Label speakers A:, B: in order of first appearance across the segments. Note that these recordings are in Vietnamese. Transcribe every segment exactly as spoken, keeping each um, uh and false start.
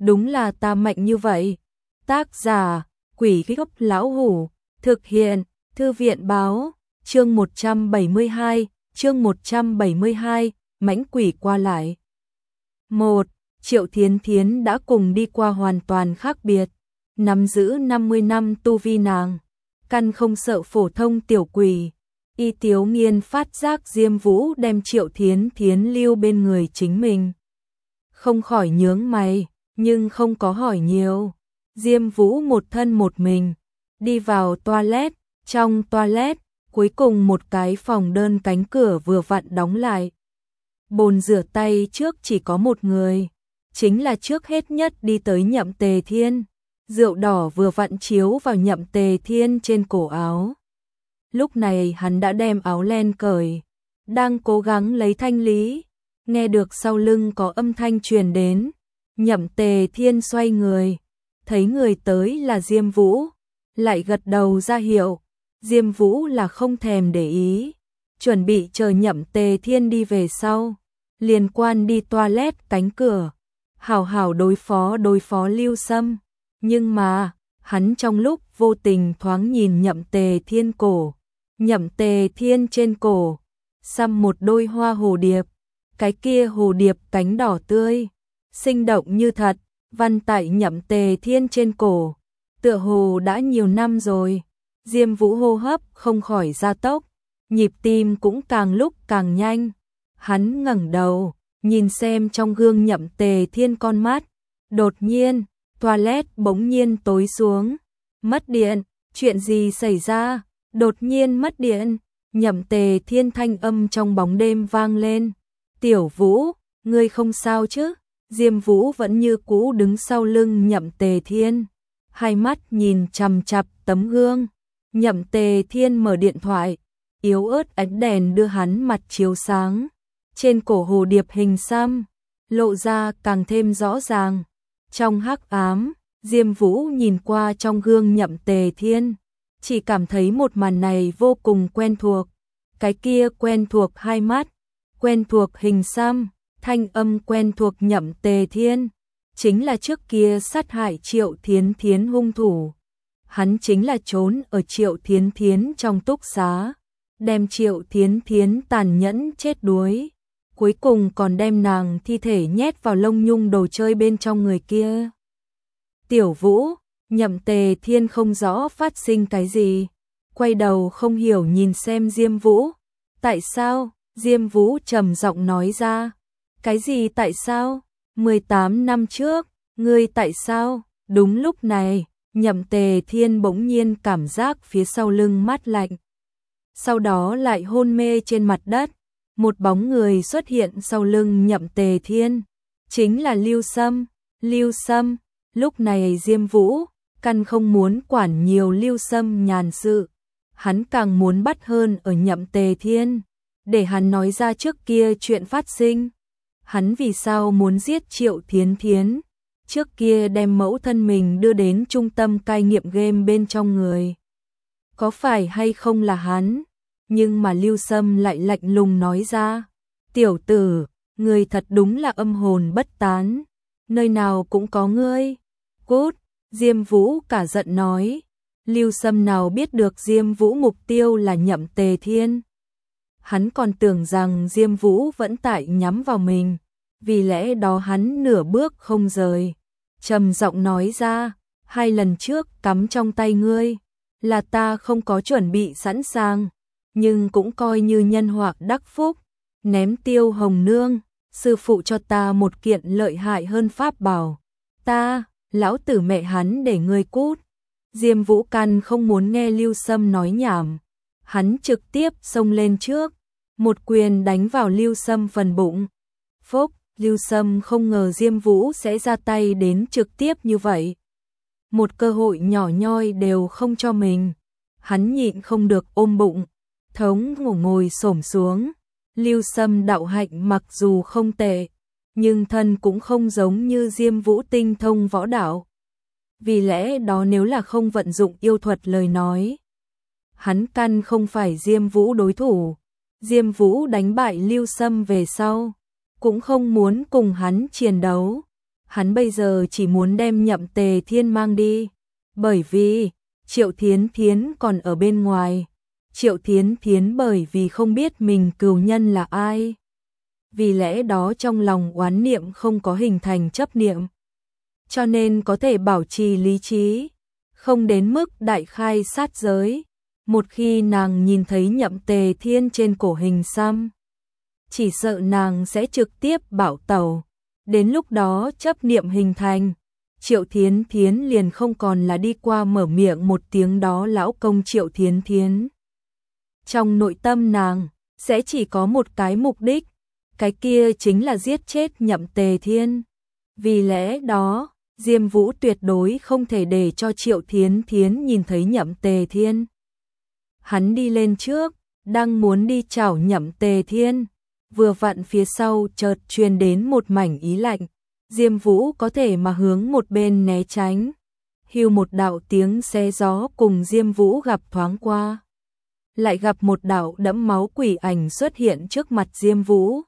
A: đúng là ta mạnh như vậy. Tác giả, Quỷ Gốc Lão Hủ, thực hiện, Thư viện báo, chương một trăm bảy mươi hai, chương một trăm bảy mươi hai, mãnh quỷ qua lại. một. Triệu Thiến Thiến đã cùng đi qua hoàn toàn khác biệt, nắm giữ năm mươi năm tu vi nàng, căn không sợ phổ thông tiểu quỷ. Y Tiếu Nghiên phát giác Diêm Vũ đem Triệu Thiến Thiến lưu bên người chính mình. Không khỏi nhướng mày, nhưng không có hỏi nhiều. Diêm Vũ một thân một mình, đi vào toilet, trong toilet, cuối cùng một cái phòng đơn cánh cửa vừa vặn đóng lại. Bồn rửa tay trước chỉ có một người, chính là trước hết nhất đi tới Nhậm Tề Thiên. Rượu đỏ vừa vặn chiếu vào Nhậm Tề Thiên trên cổ áo. Lúc này hắn đã đem áo len cởi, đang cố gắng lấy thanh lý, nghe được sau lưng có âm thanh truyền đến. Nhậm Tề Thiên xoay người, thấy người tới là Diêm Vũ, lại gật đầu ra hiệu. Diêm Vũ là không thèm để ý, chuẩn bị chờ Nhậm Tề Thiên đi về sau, liền quan đi toilet cánh cửa, hảo hảo đối phó đối phó Lưu Sâm. Nhưng mà, hắn trong lúc vô tình thoáng nhìn Nhậm Tề Thiên cổ, Nhậm Tề Thiên trên cổ xăm một đôi hoa hồ điệp, cái kia hồ điệp cánh đỏ tươi, sinh động như thật, văn tại Nhậm Tề Thiên trên cổ, tựa hồ đã nhiều năm rồi. Diêm Vũ hô hấp không khỏi gia tốc, nhịp tim cũng càng lúc càng nhanh. Hắn ngẩng đầu, nhìn xem trong gương Nhậm Tề Thiên con mắt. Đột nhiên, toilet bỗng nhiên tối xuống. Mất điện, chuyện gì xảy ra? Đột nhiên mất điện, Nhậm Tề Thiên thanh âm trong bóng đêm vang lên. Tiểu Vũ, ngươi không sao chứ? Diêm Vũ vẫn như cũ đứng sau lưng Nhậm Tề Thiên, hai mắt nhìn chằm chằm tấm gương. Nhậm Tề Thiên mở điện thoại, yếu ớt ánh đèn đưa hắn mặt chiếu sáng. Trên cổ hồ điệp hình xăm, lộ ra càng thêm rõ ràng. Trong hắc ám, Diêm Vũ nhìn qua trong gương Nhậm Tề Thiên, chỉ cảm thấy một màn này vô cùng quen thuộc. Cái kia quen thuộc hai mắt, quen thuộc hình xăm, thanh âm quen thuộc Nhậm Tề Thiên, chính là trước kia sát hại Triệu Thiến Thiến hung thủ. Hắn chính là trốn ở Triệu Thiến Thiến trong túc xá, đem Triệu Thiến Thiến tàn nhẫn chết đuối, cuối cùng còn đem nàng thi thể nhét vào lông nhung đồ chơi bên trong người kia. Tiểu Vũ, Nhậm Tề Thiên không rõ phát sinh cái gì, quay đầu không hiểu nhìn xem Diêm Vũ. Tại sao? Diêm Vũ trầm giọng nói ra. Cái gì tại sao? mười tám năm trước, ngươi tại sao? Đúng lúc này, Nhậm Tề Thiên bỗng nhiên cảm giác phía sau lưng mát lạnh. Sau đó lại hôn mê trên mặt đất. Một bóng người xuất hiện sau lưng Nhậm Tề Thiên, chính là Lưu Sâm. Lưu Sâm, lúc này Diêm Vũ căn không muốn quản nhiều Lưu Sâm nhàn sự, hắn càng muốn bắt hơn ở Nhậm Tề Thiên, để hắn nói ra trước kia chuyện phát sinh. Hắn vì sao muốn giết Triệu Thiến Thiến, trước kia đem mẫu thân mình đưa đến trung tâm cai nghiện game bên trong người. Có phải hay không là hắn? Nhưng mà Lưu Sâm lại lạnh lùng nói ra. Tiểu tử, ngươi thật đúng là âm hồn bất tán, nơi nào cũng có ngươi. Cút, Diêm Vũ cả giận nói. Lưu Sâm nào biết được Diêm Vũ mục tiêu là Nhậm Tề Thiên. Hắn còn tưởng rằng Diêm Vũ vẫn tại nhắm vào mình, vì lẽ đó hắn nửa bước không rời, trầm giọng nói ra, hai lần trước cắm trong tay ngươi, là ta không có chuẩn bị sẵn sàng, nhưng cũng coi như nhân họa đắc phúc, ném Tiêu Hồng Nương, sư phụ cho ta một kiện lợi hại hơn pháp bảo. Ta, lão tử mẹ hắn để ngươi cút. Diêm Vũ căn không muốn nghe Lưu Sâm nói nhảm, hắn trực tiếp xông lên trước, một quyền đánh vào Lưu Sâm phần bụng. Phốc, Lưu Sâm không ngờ Diêm Vũ sẽ ra tay đến trực tiếp như vậy. Một cơ hội nhỏ nhoi đều không cho mình. Hắn nhịn không được ôm bụng, thống ngủ ngồi xổm xuống. Lưu Sâm đạo hạnh mặc dù không tệ, nhưng thân cũng không giống như Diêm Vũ tinh thông võ đạo. Vì lẽ đó nếu là không vận dụng yêu thuật lời nói, hắn căn không phải Diêm Vũ đối thủ. Diêm Vũ đánh bại Lưu Sâm về sau, cũng không muốn cùng hắn chiến đấu. hắn bây giờ chỉ muốn đem Nhậm Tề Thiên mang đi, bởi vì Triệu Thiến Thiến còn ở bên ngoài. Triệu Thiến Thiến bởi vì không biết mình cừu nhân là ai, vì lẽ đó trong lòng oán niệm không có hình thành chấp niệm, cho nên có thể bảo trì lý trí, không đến mức đại khai sát giới. Một khi nàng nhìn thấy Nhậm Tề Thiên trên cổ hình xăm, chỉ sợ nàng sẽ trực tiếp bảo tẩu. Đến lúc đó chấp niệm hình thành, Triệu Thiến Thiến liền không còn là đi qua mở miệng một tiếng đó lão công Triệu Thiến Thiến. Trong nội tâm nàng sẽ chỉ có một cái mục đích, cái kia chính là giết chết Nhậm Tề Thiên. Vì lẽ đó, Diêm Vũ tuyệt đối không thể để cho Triệu Thiến Thiến nhìn thấy Nhậm Tề Thiên. Hắn đi lên trước, đang muốn đi chảo Nhậm Tề Thiên, vừa vặn phía sau chợt truyền đến một mảnh ý lạnh, Diêm Vũ có thể mà hướng một bên né tránh. Hưu một đạo tiếng xé gió cùng Diêm Vũ gặp thoáng qua, lại gặp một đạo đẫm máu quỷ ảnh xuất hiện trước mặt Diêm Vũ.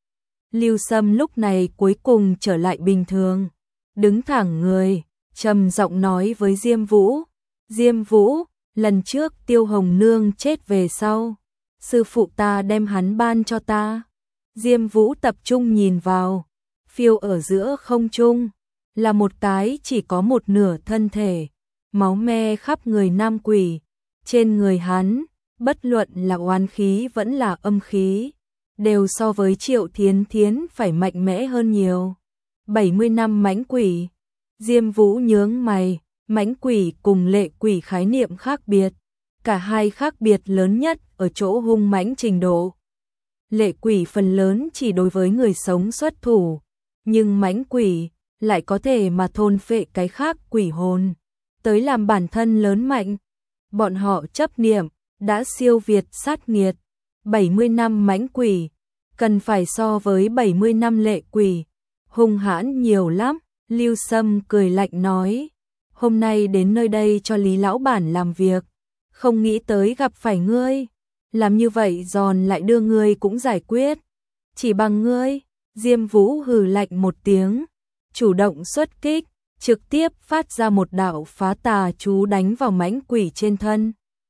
A: Lưu Sâm lúc này cuối cùng trở lại bình thường, đứng thẳng người, trầm giọng nói với Diêm Vũ, Diêm Vũ, lần trước Tiêu Hồng Nương chết về sau, sư phụ ta đem hắn ban cho ta. Diêm Vũ tập trung nhìn vào, phiêu ở giữa không trung, là một cái chỉ có một nửa thân thể, máu me khắp người nam quỷ, trên người hắn, bất luận là oán khí vẫn là âm khí, đều so với Triệu Thiến Thiến phải mạnh mẽ hơn nhiều. bảy mươi năm mãnh quỷ. Diêm Vũ nhướng mày, mãnh quỷ cùng lệ quỷ khái niệm khác biệt, cả hai khác biệt lớn nhất ở chỗ hung mãnh trình độ. Lệ quỷ phần lớn chỉ đối với người sống xuất thủ, nhưng mãnh quỷ lại có thể mà thôn phệ cái khác quỷ hồn, tới làm bản thân lớn mạnh. Bọn họ chấp niệm đã siêu việt sát nghiệt, bảy mươi năm mãnh quỷ cần phải so với bảy mươi năm lệ quỷ hung hãn nhiều lắm. Lưu Sâm cười lạnh nói, hôm nay đến nơi đây cho Lý lão bản làm việc, không nghĩ tới gặp phải ngươi, làm như vậy giòn lại đưa ngươi cũng giải quyết, chỉ bằng ngươi. Diêm Vũ hừ lạnh một tiếng, chủ động xuất kích, trực tiếp phát ra một đạo phá tà chú đánh vào mãnh quỷ trên thân.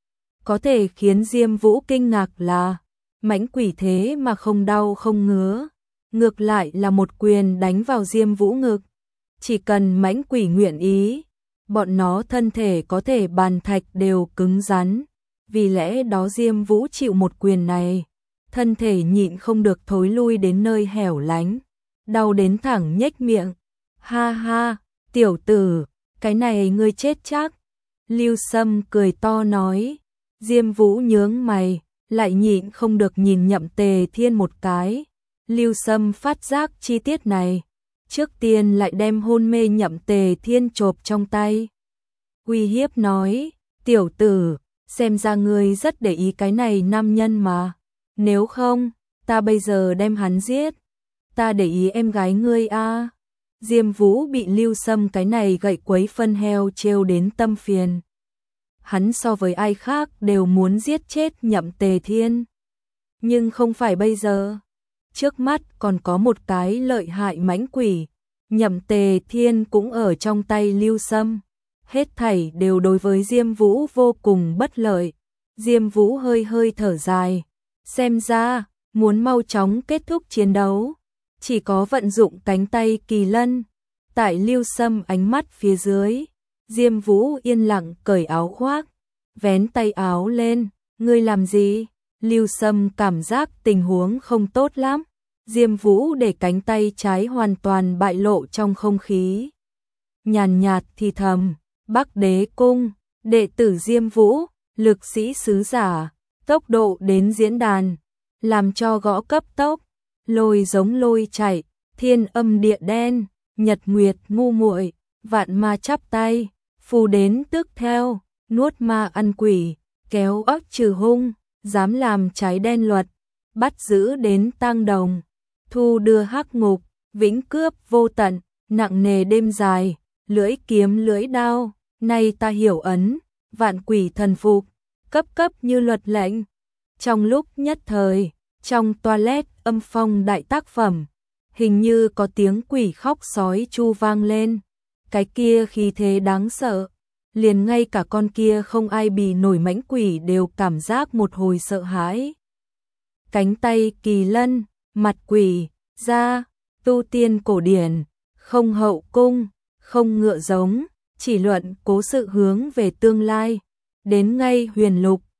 A: Có thể khiến Diêm Vũ kinh ngạc là, mãnh quỷ thế mà không đau không ngứa, ngược lại là một quyền đánh vào Diêm Vũ ngực. Chỉ cần mãnh quỷ nguyện ý, bọn nó thân thể có thể bàn thạch đều cứng rắn, vì lẽ đó Diêm Vũ chịu một quyền này, thân thể nhịn không được thối lui đến nơi hẻo lánh, đau đến thẳng nhếch miệng. Ha ha, tiểu tử, cái này ngươi chết chắc. Lưu Sâm cười to nói. Diêm Vũ nhướng mày, lại nhịn không được nhìn Nhậm Tề Thiên một cái. Lưu Sâm phát giác chi tiết này, trước tiên lại đem hôn mê Nhậm Tề Thiên chộp trong tay, uy hiếp nói, tiểu tử, xem ra ngươi rất để ý cái này nam nhân mà, nếu không, ta bây giờ đem hắn giết, ta để ý em gái ngươi a. À. Diêm Vũ bị Lưu Sâm cái này gậy quấy phân heo trêu đến tâm phiền. Hắn so với ai khác đều muốn giết chết Nhậm Tề Thiên, nhưng không phải bây giờ. Trước mắt còn có một cái lợi hại mãnh quỷ, Nhậm Tề Thiên cũng ở trong tay Lưu Sâm, hết thảy đều đối với Diêm Vũ vô cùng bất lợi. Diêm Vũ hơi hơi thở dài, xem ra muốn mau chóng kết thúc chiến đấu, chỉ có vận dụng cánh tay kỳ lân. Tại Lưu Sâm ánh mắt phía dưới, Diêm Vũ yên lặng cởi áo khoác, vén tay áo lên, ngươi làm gì? Lưu Sâm cảm giác tình huống không tốt lắm. Diêm Vũ để cánh tay trái hoàn toàn bại lộ trong không khí, nhàn nhạt thì thầm, Bắc Đế Cung, đệ tử Diêm Vũ, lực sĩ sứ giả, tốc độ đến diễn đàn, làm cho gõ cấp tốc, lôi giống lôi chạy, thiên âm địa đen, nhật nguyệt ngu muội, vạn ma chắp tay, phù đến tức theo, nuốt ma ăn quỷ, kéo óc trừ hung, dám làm trái đen luật, bắt giữ đến tang đồng, thu đưa hắc ngục, vĩnh cướp vô tận, nặng nề đêm dài, lưỡi kiếm lưỡi đao, nay ta hiểu ấn, vạn quỷ thần phục, cấp cấp như luật lệnh. Trong lúc nhất thời, trong toilet âm phong đại tác phẩm, hình như có tiếng quỷ khóc sói chu vang lên. Cái kia khí thế đáng sợ, liền ngay cả con kia không ai bì nổi mãnh quỷ đều cảm giác một hồi sợ hãi. Cánh tay kỳ lân, mặt quỷ, da, tu tiên cổ điển, không hậu cung, không ngựa giống, chỉ luận cố sự hướng về tương lai. Đến ngay huyền lục,